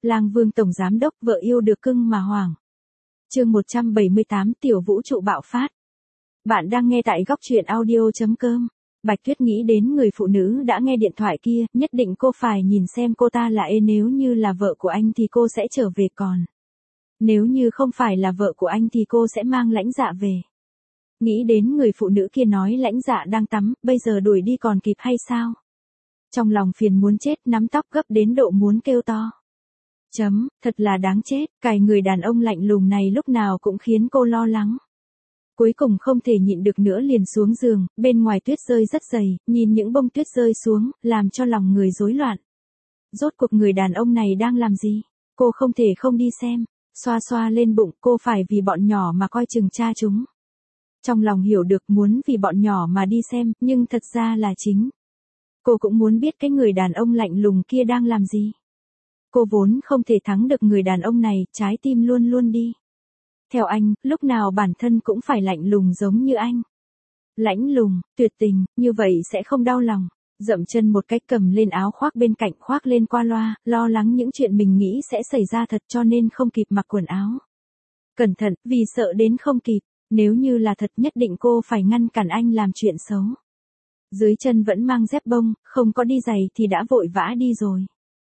Lang Vương tổng giám đốc vợ yêu được cưng mà hoảng. Chương 178 tiểu vũ trụ bạo phát. Bạn đang nghe tại góc truyện audio.com. Bạch Tuyết nghĩ đến người phụ nữ đã nghe điện thoại kia, nhất định cô phải nhìn xem cô ta là nếu như là vợ của anh thì cô sẽ trở về còn. Nếu như không phải là vợ của anh thì cô sẽ mang Lãnh Dạ về. Nghĩ đến người phụ nữ kia nói Lãnh Dạ đang tắm, bây giờ đuổi đi còn kịp hay sao? Trong lòng phiền muốn chết, nắm tóc gấp đến độ muốn kêu to. Thật là đáng chết, cái người đàn ông lạnh lùng này lúc nào cũng khiến cô lo lắng. Cuối cùng không thể nhịn được nữa liền xuống giường, bên ngoài tuyết rơi rất dày, nhìn những bông tuyết rơi xuống, làm cho lòng người rối loạn. Rốt cuộc người đàn ông này đang làm gì? Cô không thể không đi xem, xoa xoa lên bụng, cô phải vì bọn nhỏ mà coi chừng cha chúng. Trong lòng hiểu được muốn vì bọn nhỏ mà đi xem, nhưng thật ra là chính. Cô cũng muốn biết cái người đàn ông lạnh lùng kia đang làm gì. Cô vốn không thể thắng được người đàn ông này, trái tim luôn luôn đi. Theo anh, lúc nào bản thân cũng phải lạnh lùng giống như anh. Lãnh lùng, tuyệt tình, như vậy sẽ không đau lòng. Dậm chân một cách cầm lên áo khoác bên cạnh khoác lên qua loa, lo lắng những chuyện mình nghĩ sẽ xảy ra thật cho nên không kịp mặc quần áo. Cẩn thận, vì sợ đến không kịp, nếu như là thật nhất định cô phải ngăn cản anh làm chuyện xấu. Dưới chân vẫn mang dép bông, không có đi giày thì đã vội vã đi rồi.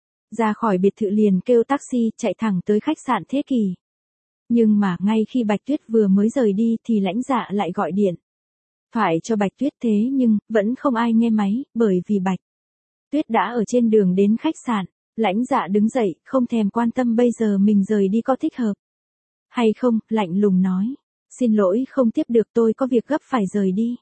Ra khỏi biệt thự liền kêu taxi, chạy thẳng tới khách sạn Thế Kỷ. Nhưng mà ngay khi Bạch Tuyết vừa mới rời đi thì Lãnh Dạ lại gọi điện. Thoại cho Bạch Tuyết thế nhưng, vẫn không ai nghe máy, bởi vì Bạch Tuyết đã ở trên đường đến khách sạn. Lãnh Dạ đứng dậy, không thèm quan tâm bây giờ mình rời đi có thích hợp hay không, lạnh lùng nói. Xin lỗi không tiếp được, tôi có việc gấp phải rời đi.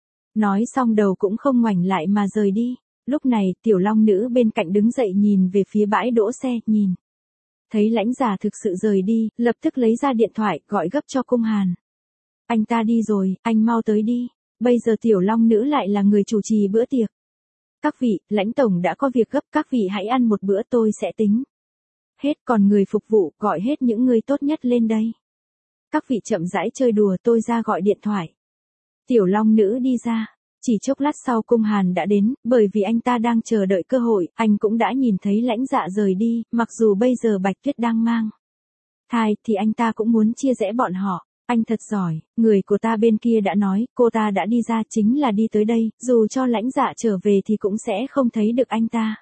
Nói xong đầu cũng không ngoảnh lại mà rời đi. Lúc này, tiểu long nữ bên cạnh đứng dậy nhìn về phía bãi đỗ xe, nhìn. Thấy Lãnh Dạ thực sự rời đi, lập tức lấy ra điện thoại, gọi gấp cho Cung Hàn. Anh ta đi rồi, anh mau tới đi. Bây giờ tiểu long nữ lại là người chủ trì bữa tiệc. Các vị, Lãnh tổng đã có việc gấp, các vị hãy ăn một bữa tôi sẽ tính hết, còn người phục vụ, gọi hết những người tốt nhất lên đây. Các vị chậm rãi chơi đùa, tôi ra gọi điện thoại. Tiểu long nữ đi ra. Chỉ chốc lát sau Cung Hàn đã đến, bởi vì anh ta đang chờ đợi cơ hội, anh cũng đã nhìn thấy Lãnh Dạ rời đi, mặc dù bây giờ Bạch Tuyết đang mang thai thì anh ta cũng muốn chia rẽ bọn họ. Anh thật giỏi, người của ta bên kia đã nói, cô ta đã đi ra chính là đi tới đây, dù cho Lãnh Dạ trở về thì cũng sẽ không thấy được anh ta.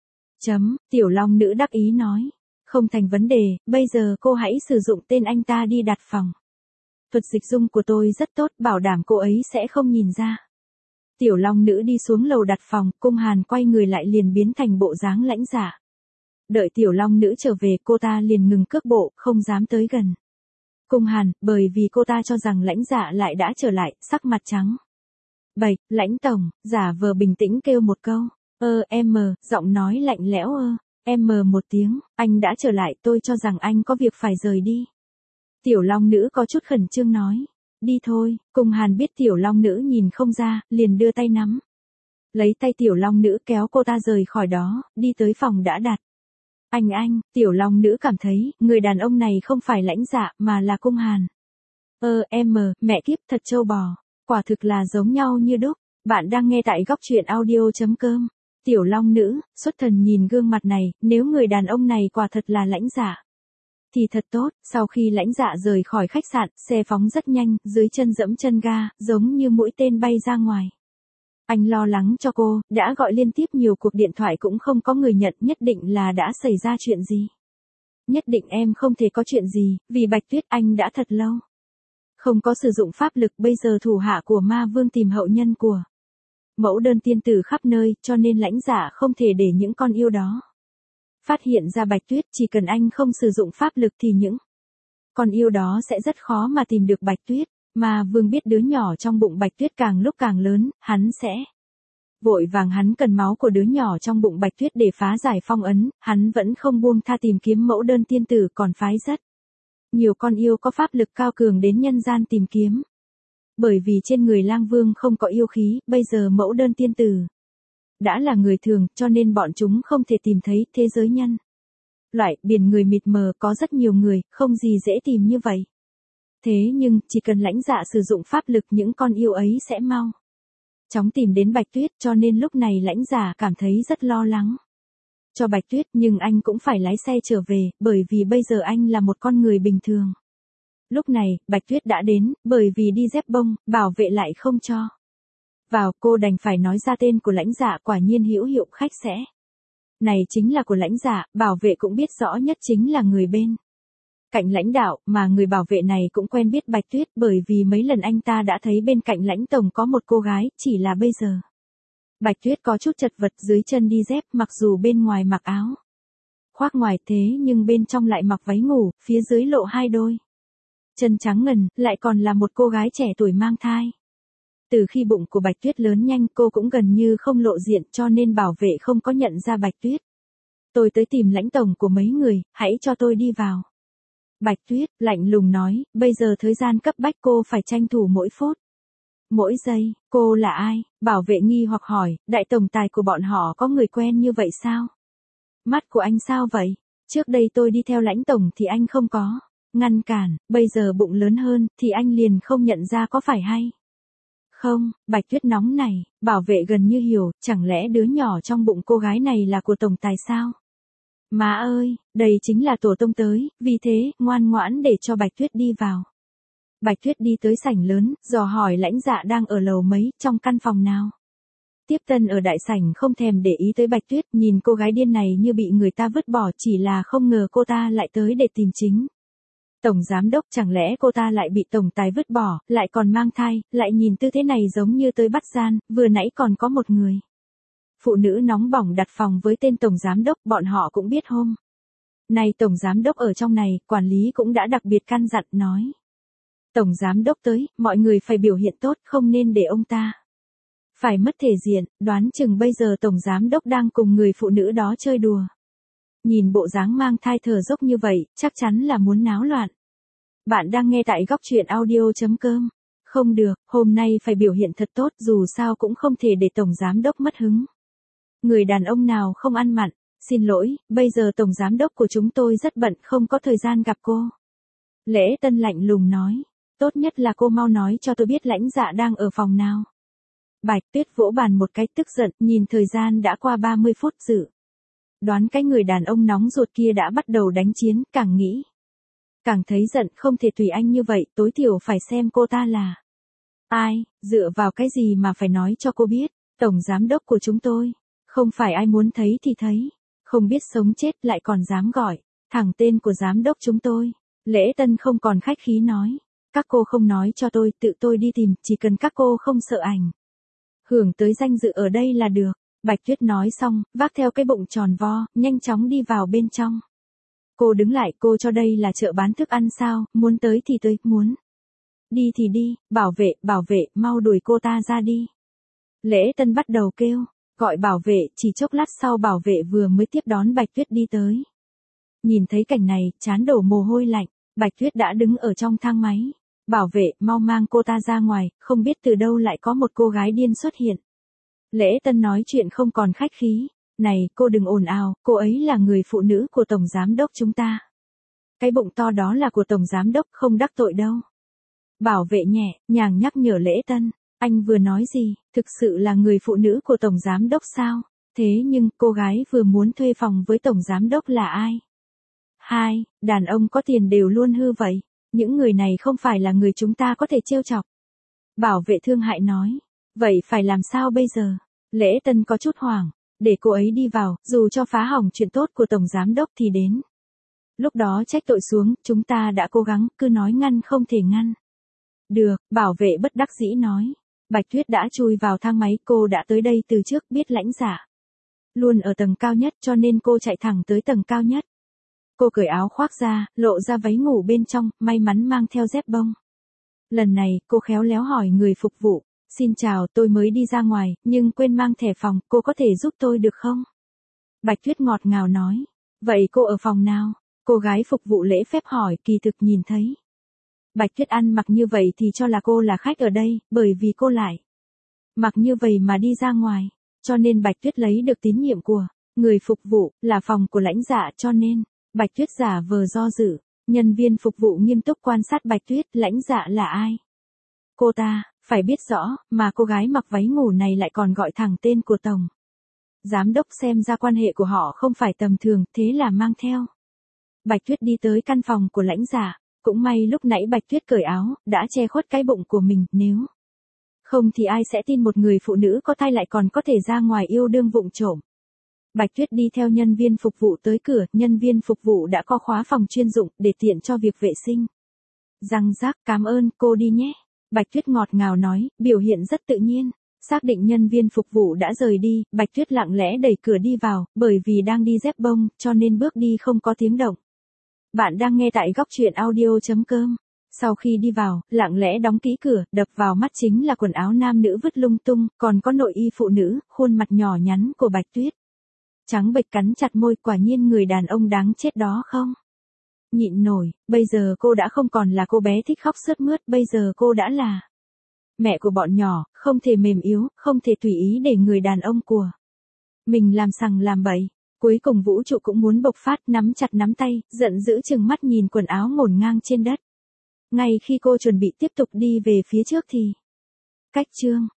Tiểu long nữ đắc ý nói, không thành vấn đề, bây giờ cô hãy sử dụng tên anh ta đi đặt phòng. Thuật dịch dung của tôi rất tốt, bảo đảm cô ấy sẽ không nhìn ra. Tiểu long nữ đi xuống lầu đặt phòng, Cung Hàn quay người lại liền biến thành bộ dáng Lãnh Dạ. Đợi tiểu long nữ trở về cô ta liền ngừng cước bộ, không dám tới gần Cung Hàn, bởi vì cô ta cho rằng Lãnh Dạ lại đã trở lại, sắc mặt trắng bệch. Lãnh tổng, giả vờ bình tĩnh kêu một câu. Giọng nói lạnh lẽo một tiếng, anh đã trở lại, tôi cho rằng anh có việc phải rời đi. Tiểu long nữ có chút khẩn trương nói. Đi thôi, Cung Hàn biết tiểu long nữ nhìn không ra, liền đưa tay nắm lấy tay tiểu long nữ kéo cô ta rời khỏi đó, đi tới phòng đã đặt. Anh, tiểu long nữ cảm thấy, người đàn ông này không phải Lãnh Dạ, mà là Cung Hàn. Mẹ kiếp thật trâu bò, quả thực là giống nhau như đúc. Bạn đang nghe tại góc truyện audio.com. Tiểu long nữ, xuất thần nhìn gương mặt này, nếu người đàn ông này quả thật là Lãnh Dạ thì thật tốt. Sau khi Lãnh Dạ rời khỏi khách sạn, xe phóng rất nhanh, dưới chân dẫm chân ga, giống như mũi tên bay ra ngoài. Anh lo lắng cho cô, đã gọi liên tiếp nhiều cuộc điện thoại cũng không có người nhận, nhất định là đã xảy ra chuyện gì. Nhất định em không thể có chuyện gì, vì Bạch Tuyết anh đã thật lâu không có sử dụng pháp lực, bây giờ thủ hạ của ma vương tìm hậu nhân của mẫu đơn tiên tử khắp nơi, cho nên Lãnh Dạ không thể để những con yêu đó phát hiện ra Bạch Tuyết. Chỉ cần anh không sử dụng pháp lực thì những con yêu đó sẽ rất khó mà tìm được Bạch Tuyết. Mà vương biết đứa nhỏ trong bụng Bạch Tuyết càng lúc càng lớn, hắn sẽ vội vàng, hắn cần máu của đứa nhỏ trong bụng Bạch Tuyết để phá giải phong ấn, hắn vẫn không buông tha tìm kiếm mẫu đơn tiên tử, còn phái rất nhiều con yêu có pháp lực cao cường đến nhân gian tìm kiếm. Bởi vì trên người lang vương không có yêu khí, bây giờ mẫu đơn tiên tử đã là người thường, cho nên bọn chúng không thể tìm thấy. Thế giới nhân loại, biển người mịt mờ, có rất nhiều người, không gì dễ tìm như vậy. Thế nhưng, chỉ cần Lãnh Dạ sử dụng pháp lực, những con yêu ấy sẽ mau chóng tìm đến Bạch Tuyết, cho nên lúc này Lãnh Dạ cảm thấy rất lo lắng. cho Bạch Tuyết, nhưng anh cũng phải lái xe trở về, bởi vì bây giờ anh là một con người bình thường. Lúc này, Bạch Tuyết đã đến, bởi vì đi dép bông, bảo vệ lại không cho vào, cô đành phải nói ra tên của Lãnh Dạ, quả nhiên hữu hiệu khách sẽ. Này chính là của Lãnh Dạ, bảo vệ cũng biết rõ nhất chính là người bên cạnh lãnh đạo, mà người bảo vệ này cũng quen biết Bạch Tuyết, bởi vì mấy lần anh ta đã thấy bên cạnh Lãnh tổng có một cô gái, chỉ là bây giờ. Bạch Tuyết có chút chật vật, dưới chân đi dép, mặc dù bên ngoài mặc áo khoác ngoài thế nhưng bên trong lại mặc váy ngủ, phía dưới lộ hai đôi chân trắng ngần, lại còn là một cô gái trẻ tuổi mang thai. Từ khi bụng của Bạch Tuyết lớn nhanh, cô cũng gần như không lộ diện, cho nên bảo vệ không có nhận ra Bạch Tuyết. Tôi tới tìm Lãnh tổng của mấy người, hãy cho tôi đi vào. Bạch Tuyết lạnh lùng nói, bây giờ thời gian cấp bách, cô phải tranh thủ mỗi phút mỗi giây. Cô là ai? Bảo vệ nghi hoặc hỏi, đại tổng tài của bọn họ có người quen như vậy sao? Mắt của anh sao vậy? Trước đây tôi đi theo Lãnh tổng thì anh không có ngăn cản, bây giờ bụng lớn hơn thì anh liền không nhận ra, có phải hay không? Bạch Tuyết nóng này, bảo vệ gần như hiểu, chẳng lẽ đứa nhỏ trong bụng cô gái này là của tổng tài sao? Má ơi, đây chính là tổ tông tới, vì thế, ngoan ngoãn để cho Bạch Tuyết đi vào. Bạch Tuyết đi tới sảnh lớn, dò hỏi Lãnh Dạ đang ở lầu mấy, trong căn phòng nào. Tiếp tân ở đại sảnh không thèm để ý tới Bạch Tuyết, nhìn cô gái điên này như bị người ta vứt bỏ, chỉ là không ngờ cô ta lại tới để tìm chính tổng giám đốc, chẳng lẽ cô ta lại bị tổng tài vứt bỏ, lại còn mang thai, lại nhìn tư thế này giống như tới bắt gian, vừa nãy còn có một người phụ nữ nóng bỏng đặt phòng với tên tổng giám đốc, bọn họ cũng biết hôm nay tổng giám đốc ở trong này, quản lý cũng đã đặc biệt căn dặn, nói. Tổng giám đốc tới, mọi người phải biểu hiện tốt, không nên để ông ta phải mất thể diện, đoán chừng bây giờ tổng giám đốc đang cùng người phụ nữ đó chơi đùa. Nhìn bộ dáng mang thai thở dốc như vậy, chắc chắn là muốn náo loạn. Bạn đang nghe tại góc truyện audio.com. Không được, hôm nay phải biểu hiện thật tốt, dù sao cũng không thể để tổng giám đốc mất hứng. Người đàn ông nào không ăn mặn, xin lỗi, bây giờ tổng giám đốc của chúng tôi rất bận, không có thời gian gặp cô. Lễ Tân lạnh lùng nói, tốt nhất là cô mau nói cho tôi biết Lãnh Dạ đang ở phòng nào. Bạch Tuyết vỗ bàn một cái tức giận, nhìn thời gian đã qua 30 phút dự. Đoán cái người đàn ông nóng ruột kia đã bắt đầu đánh chiến, càng nghĩ càng thấy giận, không thể tùy anh như vậy, tối thiểu phải xem cô ta là ai, dựa vào cái gì mà phải nói cho cô biết, tổng giám đốc của chúng tôi, không phải ai muốn thấy thì thấy, không biết sống chết lại còn dám gọi thẳng tên của giám đốc chúng tôi. Lễ Tân không còn khách khí nói, các cô không nói cho tôi, tự tôi đi tìm, chỉ cần các cô không sợ ảnh hưởng tới danh dự ở đây là được. Bạch Tuyết nói xong, vác theo cái bụng tròn vo, nhanh chóng đi vào bên trong. Cô đứng lại, cô cho đây là chợ bán thức ăn sao, muốn tới thì tới, muốn đi thì đi, bảo vệ, mau đuổi cô ta ra đi. Lễ Tân bắt đầu kêu, gọi bảo vệ, chỉ chốc lát sau bảo vệ vừa mới tiếp đón Bạch Tuyết đi tới. Nhìn thấy cảnh này, trán đổ mồ hôi lạnh, Bạch Tuyết đã đứng ở trong thang máy. Bảo vệ, mau mang cô ta ra ngoài, không biết từ đâu lại có một cô gái điên xuất hiện. Lễ Tân nói chuyện không còn khách khí. Này, cô đừng ồn ào, cô ấy là người phụ nữ của tổng giám đốc chúng ta. Cái bụng to đó là của tổng giám đốc, không đắc tội đâu. Bảo vệ nhẹ nhàng nhắc nhở Lễ Tân, anh vừa nói gì, thực sự là người phụ nữ của tổng giám đốc sao? Thế nhưng, cô gái vừa muốn thuê phòng với tổng giám đốc là ai? Hai, đàn ông có tiền đều luôn hư vậy. Những người này không phải là người chúng ta có thể trêu chọc. Bảo vệ thương hại nói. Vậy phải làm sao bây giờ? Lễ Tân có chút hoảng. Để cô ấy đi vào, dù cho phá hỏng chuyện tốt của tổng giám đốc thì đến lúc đó trách tội xuống, chúng ta đã cố gắng, cứ nói ngăn không thể ngăn được. Bảo vệ bất đắc dĩ nói. Bạch Tuyết đã chui vào thang máy, cô đã tới đây từ trước, biết Lãnh Dạ luôn ở tầng cao nhất, cho nên cô chạy thẳng tới tầng cao nhất. Cô cởi áo khoác ra, lộ ra váy ngủ bên trong, may mắn mang theo dép bông. Lần này, cô khéo léo hỏi người phục vụ, xin chào, tôi mới đi ra ngoài, nhưng quên mang thẻ phòng, cô có thể giúp tôi được không? Bạch Tuyết ngọt ngào nói, vậy cô ở phòng nào? Cô gái phục vụ lễ phép hỏi, kỳ thực nhìn thấy Bạch Tuyết ăn mặc như vậy thì cho là cô là khách ở đây, bởi vì cô lại mặc như vậy mà đi ra ngoài, cho nên Bạch Tuyết lấy được tín nhiệm của người phục vụ, là phòng của Lãnh Dạ, cho nên Bạch Tuyết giả vờ do dự. Nhân viên phục vụ nghiêm túc quan sát Bạch Tuyết, Lãnh Dạ là ai? Cô ta phải biết rõ, mà cô gái mặc váy ngủ này lại còn gọi thẳng tên của tổng Giám đốc xem ra quan hệ của họ không phải tầm thường, thế là mang theo. Bạch Tuyết đi tới căn phòng của Lãnh Giả, cũng may lúc nãy Bạch Tuyết cởi áo, đã che khuất cái bụng của mình, nếu không thì ai sẽ tin một người phụ nữ có thai lại còn có thể ra ngoài yêu đương vụng trộm. Bạch Tuyết đi theo nhân viên phục vụ tới cửa, nhân viên phục vụ đã có khóa phòng chuyên dụng, để tiện cho việc vệ sinh. Răng rác, cảm ơn, cô đi nhé. Bạch Tuyết ngọt ngào nói, biểu hiện rất tự nhiên. Xác định nhân viên phục vụ đã rời đi, Bạch Tuyết lặng lẽ đẩy cửa đi vào, bởi vì đang đi dép bông, cho nên bước đi không có tiếng động. Bạn đang nghe tại góc truyện audio.com. Sau khi đi vào, lặng lẽ đóng kỹ cửa, đập vào mắt chính là quần áo nam nữ vứt lung tung, còn có nội y phụ nữ, khuôn mặt nhỏ nhắn của Bạch Tuyết. Trắng bệch cắn chặt môi, quả nhiên người đàn ông đáng chết đó không nhịn nổi, bây giờ cô đã không còn là cô bé thích khóc sướt mướt, bây giờ cô đã là mẹ của bọn nhỏ, không thể mềm yếu, không thể tùy ý để người đàn ông của mình làm sằng làm bậy. Cuối cùng vũ trụ cũng muốn bộc phát, nắm chặt nắm tay, giận dữ chừng mắt nhìn quần áo ngổn ngang trên đất. Ngay khi cô chuẩn bị tiếp tục đi về phía trước thì cách chương